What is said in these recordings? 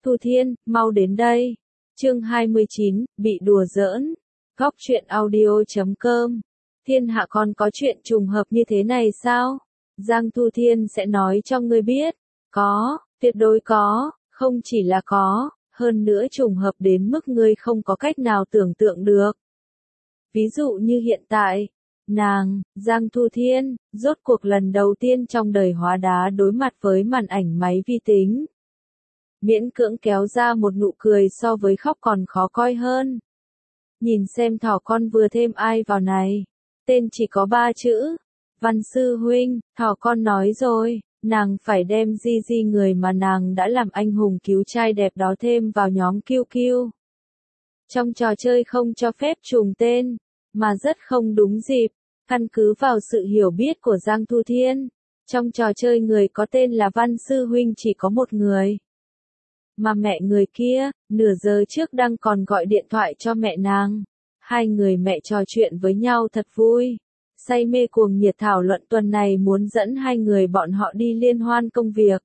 Thu Thiên, mau đến đây. Chương 29, bị đùa giỡn. Góc truyện audio.com. Thiên hạ còn có chuyện trùng hợp như thế này sao? Giang Thu Thiên sẽ nói cho ngươi biết. Có, tuyệt đối có, không chỉ là có, hơn nữa trùng hợp đến mức ngươi không có cách nào tưởng tượng được. Ví dụ như hiện tại, nàng, Giang Thu Thiên, rốt cuộc lần đầu tiên trong đời hóa đá đối mặt với màn ảnh máy vi tính. Miễn cưỡng kéo ra một nụ cười so với khóc còn khó coi hơn. Nhìn xem thỏ con vừa thêm ai vào này. Tên chỉ có 3 chữ. Văn sư huynh, thỏ con nói rồi, nàng phải đem Di người mà nàng đã làm anh hùng cứu trai đẹp đó thêm vào nhóm QQ. Trong trò chơi không cho phép trùng tên, mà rất không đúng dịp. Căn cứ vào sự hiểu biết của Giang Thu Thiên, trong trò chơi người có tên là Văn sư huynh chỉ có một người. Mà mẹ người kia, nửa giờ trước đang còn gọi điện thoại cho mẹ nàng. Hai người mẹ trò chuyện với nhau thật vui. Say mê cuồng nhiệt thảo luận tuần này muốn dẫn hai người bọn họ đi liên hoan công việc.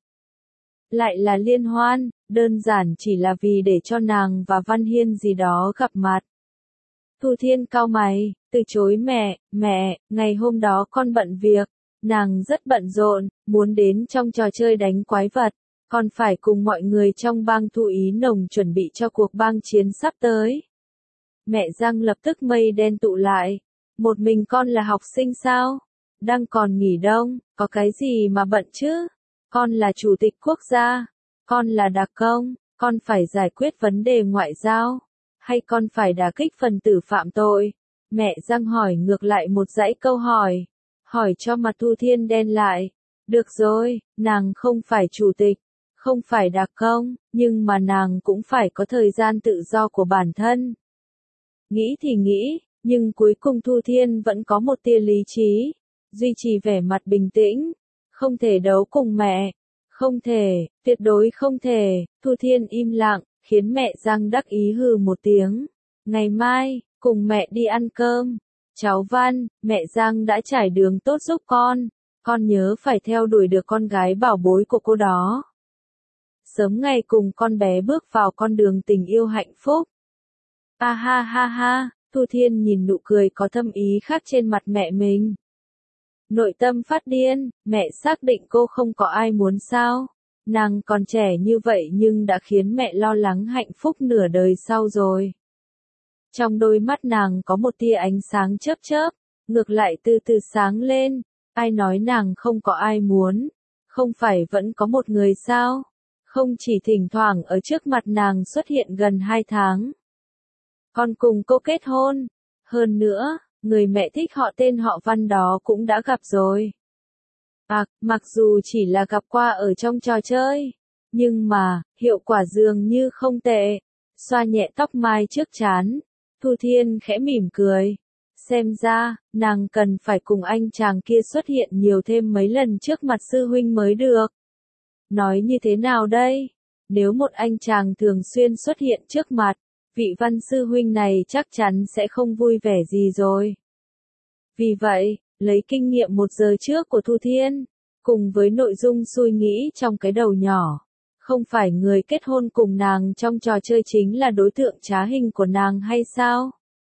Lại là liên hoan, đơn giản chỉ là vì để cho nàng và Văn Hiên gì đó gặp mặt. Thu Thiên cau mày, từ chối mẹ, ngày hôm đó con bận việc. Nàng rất bận rộn, muốn đến trong trò chơi đánh quái vật. Còn phải cùng mọi người trong bang Thu Ý Nồng chuẩn bị cho cuộc bang chiến sắp tới. Mẹ Giang lập tức mây đen tụ lại. Một mình con là học sinh sao? Đang còn nghỉ đông, có cái gì mà bận chứ? Con là chủ tịch quốc gia, con là đặc công, con phải giải quyết vấn đề ngoại giao, hay con phải đả kích phần tử phạm tội? Mẹ Giang hỏi ngược lại một dãy câu hỏi cho mặt Thu Thiên đen lại. Được rồi, nàng không phải chủ tịch, không phải đặc công, nhưng mà nàng cũng phải có thời gian tự do của bản thân. Nghĩ thì nghĩ, nhưng cuối cùng Thu Thiên vẫn có một tia lý trí, duy trì vẻ mặt bình tĩnh. Không thể đấu cùng mẹ, không thể, tuyệt đối không thể. Thu Thiên im lặng, khiến mẹ Giang đắc ý hừ một tiếng. Ngày mai, cùng mẹ đi ăn cơm. Cháu Văn, mẹ Giang đã trải đường tốt giúp con nhớ phải theo đuổi được con gái bảo bối của cô đó. Sớm ngày cùng con bé bước vào con đường tình yêu hạnh phúc. Ha ha ha ha, Thu Thiên nhìn nụ cười có thâm ý khác trên mặt mẹ mình. Nội tâm phát điên, mẹ xác định cô không có ai muốn sao? Nàng còn trẻ như vậy nhưng đã khiến mẹ lo lắng hạnh phúc nửa đời sau rồi. Trong đôi mắt nàng có một tia ánh sáng chớp chớp, ngược lại từ từ sáng lên. Ai nói nàng không có ai muốn? Không phải vẫn có một người sao? Không chỉ thỉnh thoảng ở trước mặt nàng xuất hiện gần 2 tháng. Còn cùng cô kết hôn. Hơn nữa, người mẹ thích họ tên họ Văn đó cũng đã gặp rồi. Mặc dù chỉ là gặp qua ở trong trò chơi, nhưng mà, hiệu quả dường như không tệ. Xoa nhẹ tóc mai trước trán, Thu Thiên khẽ mỉm cười. Xem ra, nàng cần phải cùng anh chàng kia xuất hiện nhiều thêm mấy lần trước mặt sư huynh mới được. Nói như thế nào đây? Nếu một anh chàng thường xuyên xuất hiện trước mặt, vị Văn sư huynh này chắc chắn sẽ không vui vẻ gì rồi. Vì vậy, lấy kinh nghiệm 1 giờ trước của Thu Thiên, cùng với nội dung suy nghĩ trong cái đầu nhỏ, không phải người kết hôn cùng nàng trong trò chơi chính là đối tượng trá hình của nàng hay sao?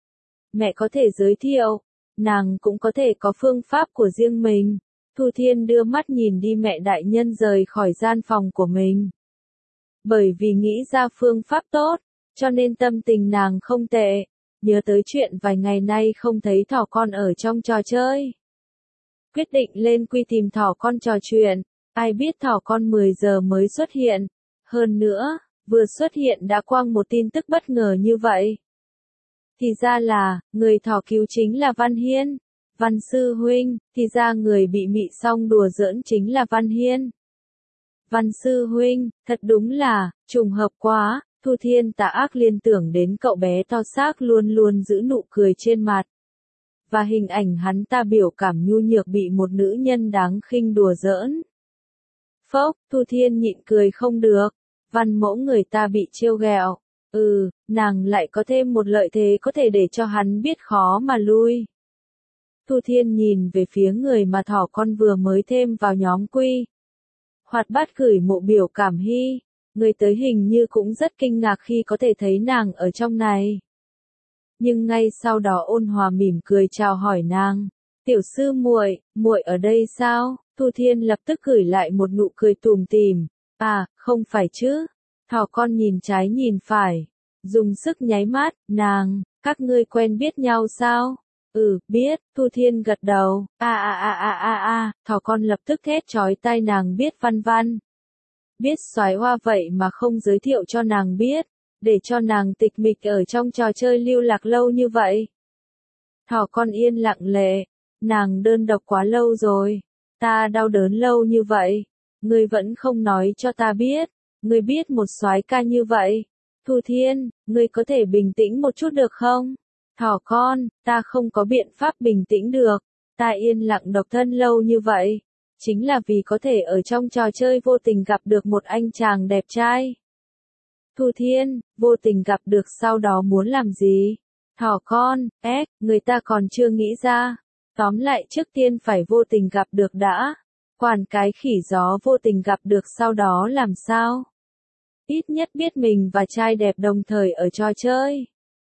Mẹ có thể giới thiệu, nàng cũng có thể có phương pháp của riêng mình. Thu Thiên đưa mắt nhìn đi mẹ đại nhân rời khỏi gian phòng của mình. Bởi vì nghĩ ra phương pháp tốt, cho nên tâm tình nàng không tệ. Nhớ tới chuyện vài ngày nay không thấy thỏ con ở trong trò chơi. Quyết định lên quy tìm thỏ con trò chuyện. Ai biết thỏ con 10 giờ mới xuất hiện. Hơn nữa, vừa xuất hiện đã quăng một tin tức bất ngờ như vậy. Thì ra là, người thỏ cứu chính là Văn Hiên. Văn sư huynh, thì ra người bị mị xong đùa giỡn chính là Văn Hiên. Văn sư huynh, thật đúng là, trùng hợp quá. Thu Thiên tà ác liên tưởng đến cậu bé to xác luôn luôn giữ nụ cười trên mặt. Và hình ảnh hắn ta biểu cảm nhu nhược bị một nữ nhân đáng khinh đùa giỡn. Phốc, Thu Thiên nhịn cười không được. Văn mẫu người ta bị trêu ghẹo. Nàng lại có thêm một lợi thế có thể để cho hắn biết khó mà lui. Thu Thiên nhìn về phía người mà thỏ con vừa mới thêm vào nhóm quy. Hoạt bát gửi mộ biểu cảm hy. Người tới hình như cũng rất kinh ngạc khi có thể thấy nàng ở trong này. Nhưng ngay sau đó Ôn Hòa mỉm cười chào hỏi nàng. Tiểu sư muội, muội ở đây sao? Thu Thiên lập tức gửi lại một nụ cười tủm tỉm. À, không phải chứ. Thỏ con nhìn trái nhìn phải. Dùng sức nháy mắt, nàng, các ngươi quen biết nhau sao? Ừ, biết, Thu Thiên gật đầu. Thỏ con lập tức thét chói tai nàng biết Văn Văn. Biết soái hoa vậy mà không giới thiệu cho nàng biết, để cho nàng tịch mịch ở trong trò chơi lưu lạc lâu như vậy. Thỏ con yên lặng lệ, nàng đơn độc quá lâu rồi, ta đau đớn lâu như vậy, ngươi vẫn không nói cho ta biết, ngươi biết một soái ca như vậy. Thu Thiên, ngươi có thể bình tĩnh một chút được không? Thỏ con, ta không có biện pháp bình tĩnh được, ta yên lặng độc thân lâu như vậy, chính là vì có thể ở trong trò chơi vô tình gặp được một anh chàng đẹp trai. Thu Thiên, vô tình gặp được sau đó muốn làm gì? Thỏ con, người ta còn chưa nghĩ ra. Tóm lại trước tiên phải vô tình gặp được đã. Quản cái khỉ gió vô tình gặp được sau đó làm sao? Ít nhất biết mình và trai đẹp đồng thời ở trò chơi.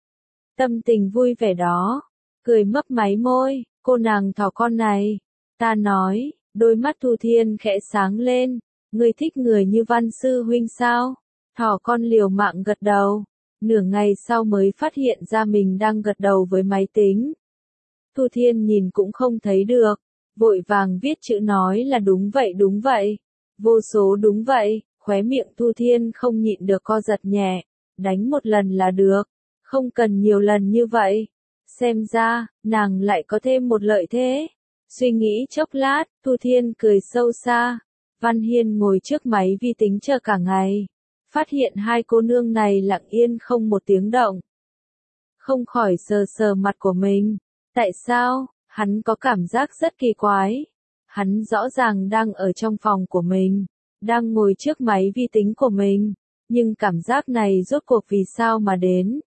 Tâm tình vui vẻ đó. Cười mấp máy môi, cô nàng thỏ con này. Ta nói, đôi mắt Thu Thiên khẽ sáng lên. Ngươi thích người như Văn sư huynh sao? Thỏ con liều mạng gật đầu. Nửa ngày sau mới phát hiện ra mình đang gật đầu với máy tính. Thu Thiên nhìn cũng không thấy được. Vội vàng viết chữ nói là đúng vậy đúng vậy. Vô số đúng vậy, khóe miệng Thu Thiên không nhịn được co giật nhẹ. Đánh một lần là được. Không cần nhiều lần như vậy. Xem ra, nàng lại có thêm một lợi thế. Suy nghĩ chốc lát, Thu Thiên cười sâu xa. Văn Hiên ngồi trước máy vi tính chờ cả ngày. Phát hiện hai cô nương này lặng yên không một tiếng động. Không khỏi sờ sờ mặt của mình. Tại sao? Hắn có cảm giác rất kỳ quái. Hắn rõ ràng đang ở trong phòng của mình, đang ngồi trước máy vi tính của mình. Nhưng cảm giác này rốt cuộc vì sao mà đến?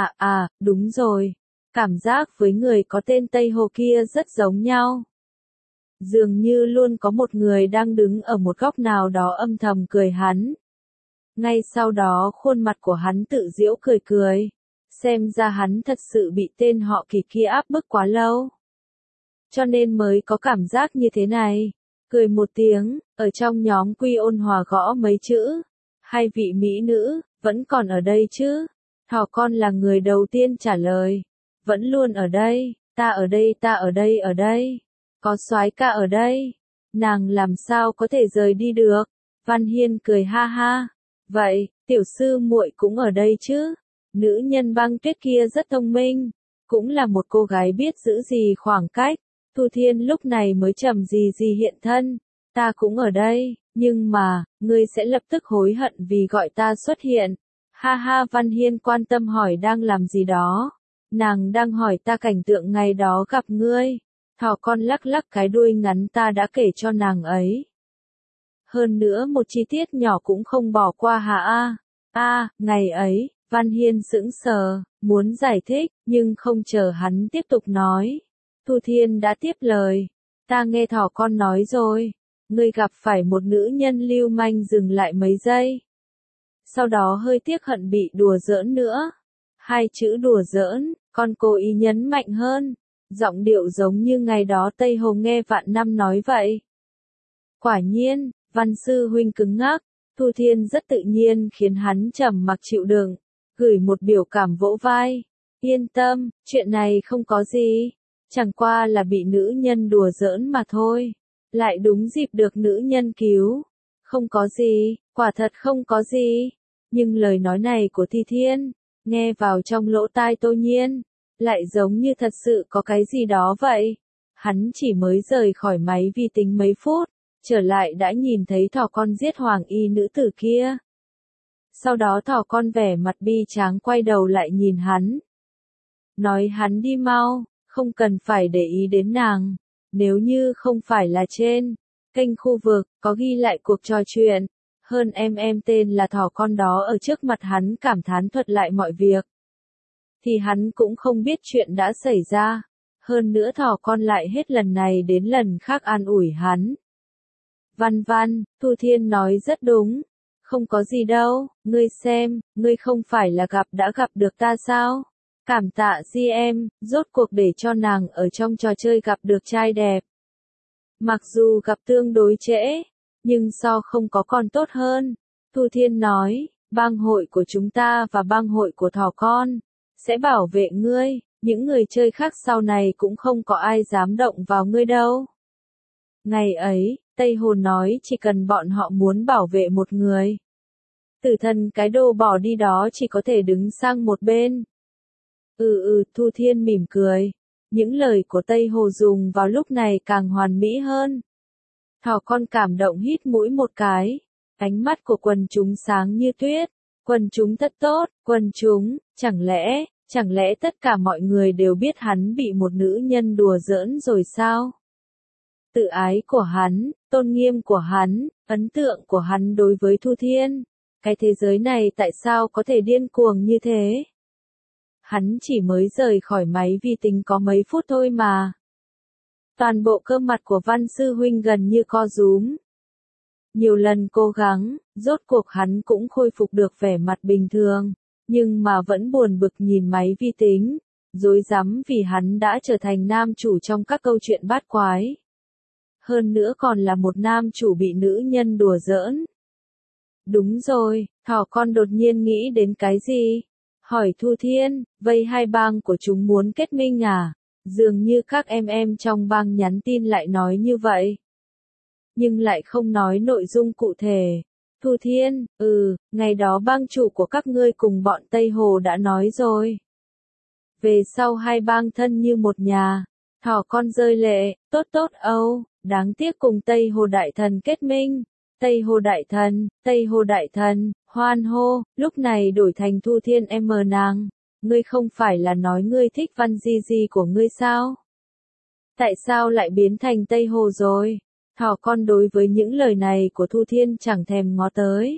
Đúng rồi. Cảm giác với người có tên Tây Hồ kia rất giống nhau. Dường như luôn có một người đang đứng ở một góc nào đó âm thầm cười hắn. Ngay sau đó khuôn mặt của hắn tự giễu cười cười. Xem ra hắn thật sự bị tên họ Kỳ kia áp bức quá lâu. Cho nên mới có cảm giác như thế này. Cười một tiếng, ở trong nhóm Quy Ôn Hòa gõ mấy chữ. Hai vị mỹ nữ, vẫn còn ở đây chứ? Thỏ con là người đầu tiên trả lời. Vẫn luôn ở đây, ta ở đây ta ở đây ở đây. Có soái ca ở đây. Nàng làm sao có thể rời đi được? Văn Hiên cười ha ha. Vậy, tiểu sư muội cũng ở đây chứ? Nữ nhân băng tuyết kia rất thông minh, cũng là một cô gái biết giữ gì khoảng cách. Thu Thiên lúc này mới trầm gì hiện thân. Ta cũng ở đây, nhưng mà, ngươi sẽ lập tức hối hận vì gọi ta xuất hiện. Ha ha, Văn Hiên quan tâm hỏi đang làm gì đó. Nàng đang hỏi ta cảnh tượng ngày đó gặp ngươi. Thỏ con lắc lắc cái đuôi ngắn ta đã kể cho nàng ấy. Hơn nữa một chi tiết nhỏ cũng không bỏ qua hả ngày ấy, Văn Hiên sững sờ, muốn giải thích, nhưng không chờ hắn tiếp tục nói. Thu Thiên đã tiếp lời. Ta nghe thỏ con nói rồi. Ngươi gặp phải một nữ nhân lưu manh dừng lại mấy giây. Sau đó hơi tiếc hận bị đùa giỡn nữa. Hai chữ đùa giỡn, con cố ý nhấn mạnh hơn. Giọng điệu giống như ngày đó Tây Hồ nghe vạn năm nói vậy. Quả nhiên, Văn sư huynh cứng ngắc. Thu Thiên rất tự nhiên khiến hắn trầm mặc chịu đựng. Gửi một biểu cảm vỗ vai. Yên tâm, chuyện này không có gì. Chẳng qua là bị nữ nhân đùa giỡn mà thôi. Lại đúng dịp được nữ nhân cứu. Không có gì, quả thật không có gì. Nhưng lời nói này của Thi Thiên, nghe vào trong lỗ tai Tô Nhiên, lại giống như thật sự có cái gì đó vậy. Hắn chỉ mới rời khỏi máy vi tính mấy phút, trở lại đã nhìn thấy thỏ con giết hoàng y nữ tử kia. Sau đó thỏ con vẻ mặt bi tráng quay đầu lại nhìn hắn. Nói hắn đi mau, không cần phải để ý đến nàng. Nếu như không phải là trên kênh khu vực có ghi lại cuộc trò chuyện, hơn em tên là thỏ con đó ở trước mặt hắn cảm thán thuật lại mọi việc, thì hắn cũng không biết chuyện đã xảy ra. Hơn nữa thỏ con lại hết lần này đến lần khác an ủi hắn. Văn Văn, Thu Thiên nói rất đúng. Không có gì đâu, ngươi xem, ngươi không phải là đã gặp được ta sao? Cảm tạ GM, rốt cuộc để cho nàng ở trong trò chơi gặp được trai đẹp. Mặc dù gặp tương đối trễ, nhưng so không có còn tốt hơn. Thu Thiên nói, bang hội của chúng ta và bang hội của thỏ con sẽ bảo vệ ngươi, những người chơi khác sau này cũng không có ai dám động vào ngươi đâu. Ngày ấy, Tây Hồ nói chỉ cần bọn họ muốn bảo vệ một người. Tử thần cái đồ bỏ đi đó chỉ có thể đứng sang một bên. Thu Thiên mỉm cười. Những lời của Tây Hồ dùng vào lúc này càng hoàn mỹ hơn. Thỏ con cảm động hít mũi một cái. Ánh mắt của quần chúng sáng như tuyết. Quần chúng thật tốt, quần chúng, chẳng lẽ tất cả mọi người đều biết hắn bị một nữ nhân đùa giỡn rồi sao? Tự ái của hắn, tôn nghiêm của hắn, ấn tượng của hắn đối với Thu Thiên. Cái thế giới này tại sao có thể điên cuồng như thế? Hắn chỉ mới rời khỏi máy vi tính có mấy phút thôi mà. Toàn bộ cơ mặt của Văn Sư Huynh gần như co rúm. Nhiều lần cố gắng, rốt cuộc hắn cũng khôi phục được vẻ mặt bình thường, nhưng mà vẫn buồn bực nhìn máy vi tính, rối rắm vì hắn đã trở thành nam chủ trong các câu chuyện bát quái. Hơn nữa còn là một nam chủ bị nữ nhân đùa giỡn. Đúng rồi, thỏ con đột nhiên nghĩ đến cái gì? Hỏi Thu Thiên, vây hai bang của chúng muốn kết minh à? Dường như các em trong bang nhắn tin lại nói như vậy. Nhưng lại không nói nội dung cụ thể. Thu Thiên, ngày đó bang chủ của các ngươi cùng bọn Tây Hồ đã nói rồi. Về sau hai bang thân như một nhà. Thỏ con rơi lệ, tốt âu, đáng tiếc cùng Tây Hồ Đại Thần kết minh. Tây Hồ Đại Thần, hoan hô, lúc này đổi thành Thu Thiên nàng. Ngươi không phải là nói ngươi thích Văn Di Di của ngươi sao? Tại sao lại biến thành Tây Hồ rồi? Thỏ con đối với những lời này của Thu Thiên chẳng thèm ngó tới.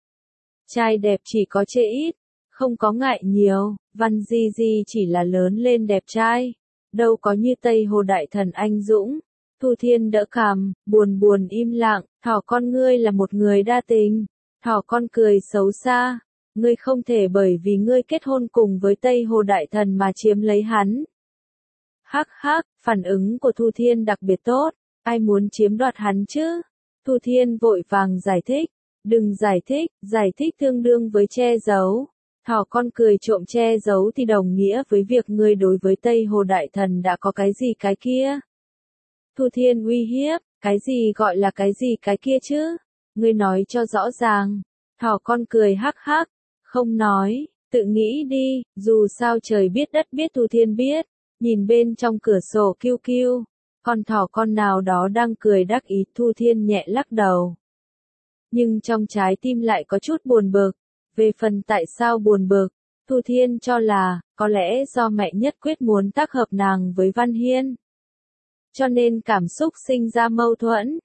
Trai đẹp chỉ có chê ít, không có ngại nhiều, Văn Di Di chỉ là lớn lên đẹp trai. Đâu có như Tây Hồ Đại Thần anh dũng. Thu Thiên đỡ cằm, buồn im lặng, thỏ con ngươi là một người đa tình. Thỏ con cười xấu xa, ngươi không thể bởi vì ngươi kết hôn cùng với Tây Hồ Đại Thần mà chiếm lấy hắn. Hắc, phản ứng của Thu Thiên đặc biệt tốt, ai muốn chiếm đoạt hắn chứ? Thu Thiên vội vàng giải thích, đừng giải thích tương đương với che giấu. Thỏ con cười trộm che giấu thì đồng nghĩa với việc ngươi đối với Tây Hồ Đại Thần đã có cái gì cái kia. Thu Thiên uy hiếp, cái gì gọi là cái gì cái kia chứ? Ngươi nói cho rõ ràng. Thỏ con cười hắc, không nói, tự nghĩ đi, dù sao trời biết đất biết Thu Thiên biết. Nhìn bên trong cửa sổ kiu, con thỏ con nào đó đang cười đắc ý. Thu Thiên nhẹ lắc đầu. Nhưng trong trái tim lại có chút buồn bực. Về phần tại sao buồn bực, Thu Thiên cho là, có lẽ do mẹ nhất quyết muốn tác hợp nàng với Văn Hiên. Cho nên cảm xúc sinh ra mâu thuẫn.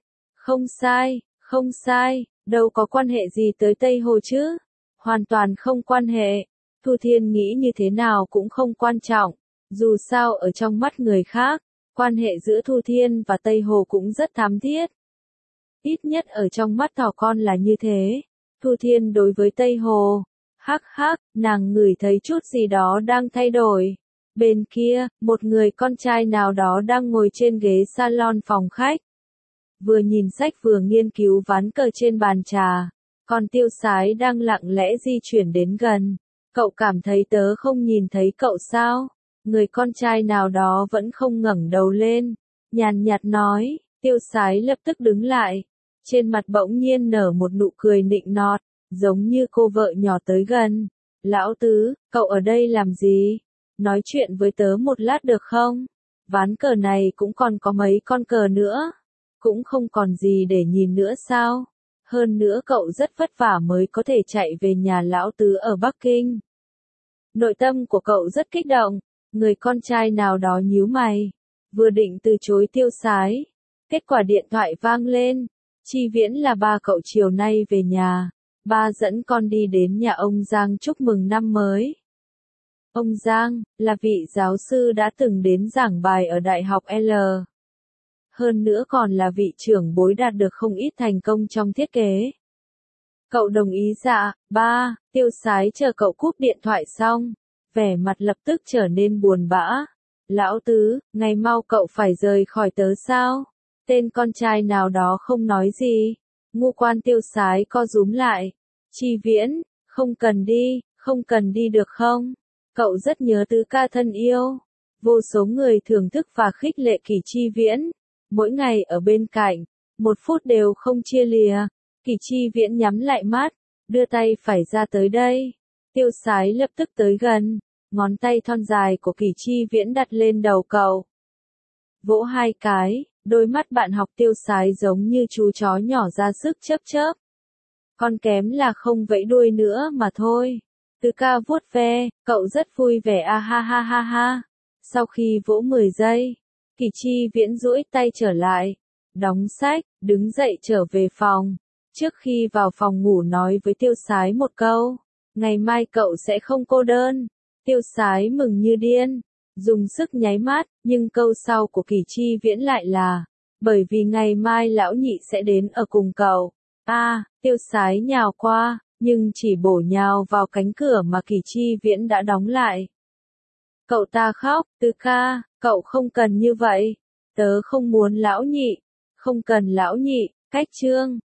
Không sai, đâu có quan hệ gì tới Tây Hồ chứ. Hoàn toàn không quan hệ. Thu Thiên nghĩ như thế nào cũng không quan trọng. Dù sao ở trong mắt người khác, quan hệ giữa Thu Thiên và Tây Hồ cũng rất thắm thiết. Ít nhất ở trong mắt thỏ con là như thế. Thu Thiên đối với Tây Hồ. Hắc, nàng ngửi thấy chút gì đó đang thay đổi. Bên kia, một người con trai nào đó đang ngồi trên ghế salon phòng khách. Vừa nhìn sách vừa nghiên cứu ván cờ trên bàn trà. Còn Tiêu Sái đang lặng lẽ di chuyển đến gần. Cậu cảm thấy tớ không nhìn thấy cậu sao? Người con trai nào đó vẫn không ngẩng đầu lên. Nhàn nhạt nói, Tiêu Sái lập tức đứng lại. Trên mặt bỗng nhiên nở một nụ cười nịnh nọt, giống như cô vợ nhỏ tới gần. Lão Tứ, cậu ở đây làm gì? Nói chuyện với tớ một lát được không? Ván cờ này cũng còn có mấy con cờ nữa. Cũng không còn gì để nhìn nữa sao? Hơn nữa cậu rất vất vả mới có thể chạy về nhà Lão Tứ ở Bắc Kinh. Nội tâm của cậu rất kích động. Người con trai nào đó nhíu mày. Vừa định từ chối Tiêu Sái. Kết quả điện thoại vang lên. Chi Viễn là ba cậu chiều nay về nhà. Ba dẫn con đi đến nhà ông Giang chúc mừng năm mới. Ông Giang, là vị giáo sư đã từng đến giảng bài ở Đại học L. Hơn nữa còn là vị trưởng bối đạt được không ít thành công trong thiết kế. Cậu đồng ý dạ, ba, Tiêu Sái chờ cậu cúp điện thoại xong. Vẻ mặt lập tức trở nên buồn bã. Lão Tứ, ngày mau cậu phải rời khỏi tớ sao? Tên con trai nào đó không nói gì. Ngu quan Tiêu Sái co rúm lại. Chi Viễn, không cần đi được không? Cậu rất nhớ Tứ ca thân yêu. Vô số người thưởng thức và khích lệ Kỷ Chi Viễn. Mỗi ngày ở bên cạnh, 1 phút đều không chia lìa. Kỷ Chi Viễn nhắm lại mắt, đưa tay phải ra tới đây. Tiêu Sái lập tức tới gần, ngón tay thon dài của Kỷ Chi Viễn đặt lên đầu cậu. Vỗ 2 cái, đôi mắt bạn học Tiêu Sái giống như chú chó nhỏ ra sức chớp chớp. Còn kém là không vẫy đuôi nữa mà thôi. Tứ ca vuốt ve, cậu rất vui vẻ a ha ha ha ha. Sau khi vỗ 10 giây, Kỷ Chi Viễn duỗi tay trở lại, đóng sách, đứng dậy trở về phòng. Trước khi vào phòng ngủ nói với Tiêu Sái một câu, ngày mai cậu sẽ không cô đơn. Tiêu Sái mừng như điên, dùng sức nháy mắt, nhưng câu sau của Kỷ Chi Viễn lại là, bởi vì ngày mai lão nhị sẽ đến ở cùng cậu. Tiêu Sái nhào qua, nhưng chỉ bổ nhào vào cánh cửa mà Kỷ Chi Viễn đã đóng lại. Cậu ta khóc, Tứ ca, cậu không cần như vậy. Tớ không muốn lão nhị. Không cần lão nhị, cách chương.